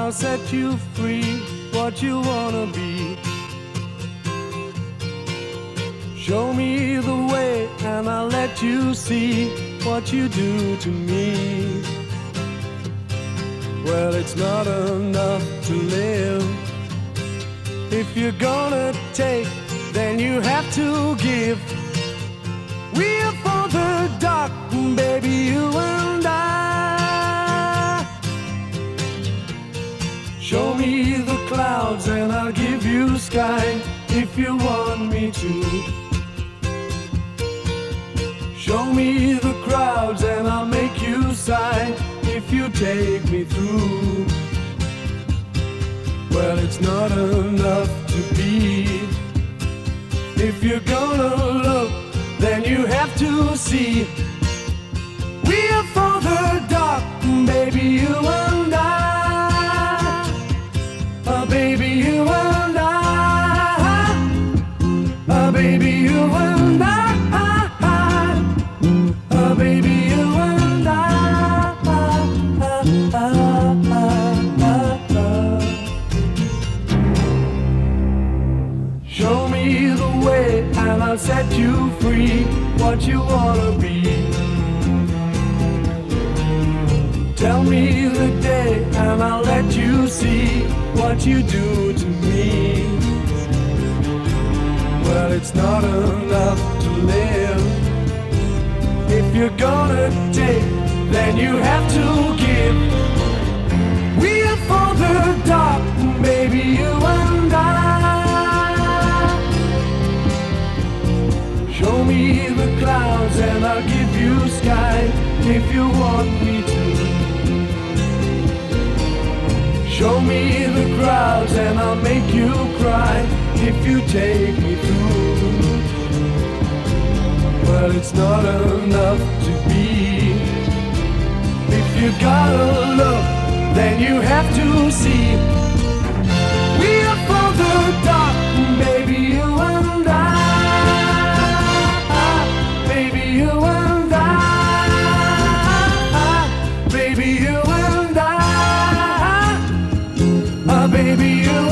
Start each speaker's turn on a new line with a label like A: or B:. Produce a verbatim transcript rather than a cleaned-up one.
A: I'll set you free, what you wanna be. Show me the way and I'll let you see what you do to me. Well, it's not enough to live. If you're gonna take, then you have to give. We're for the dark, baby, you and I. Show me the clouds and I'll give you sky if you want me to. Show me the crowds and I'll make you sigh if you take me through. Well, it's not enough to be. If you're gonna look, then you have to see. We're for the dark, baby, you and I. Oh, baby, you and I. Oh, baby, you and I. Oh, baby, you and I. Show me the way and I'll set you free, what you wanna be. Tell me the day and I'll let you see what you do to me. Well, it's not enough to live. If you're gonna take, then you have to give. We're for the dark, baby, you and I. Show me the clouds and I'll give you sky if you want me to. Show me the crowds and I'll make you cry if you take me through. Well, it's not enough to be. If you gotta look, then you have to see. We're for the dark, baby, you and I. Baby, you and I. Baby, you and I. Uh, baby, you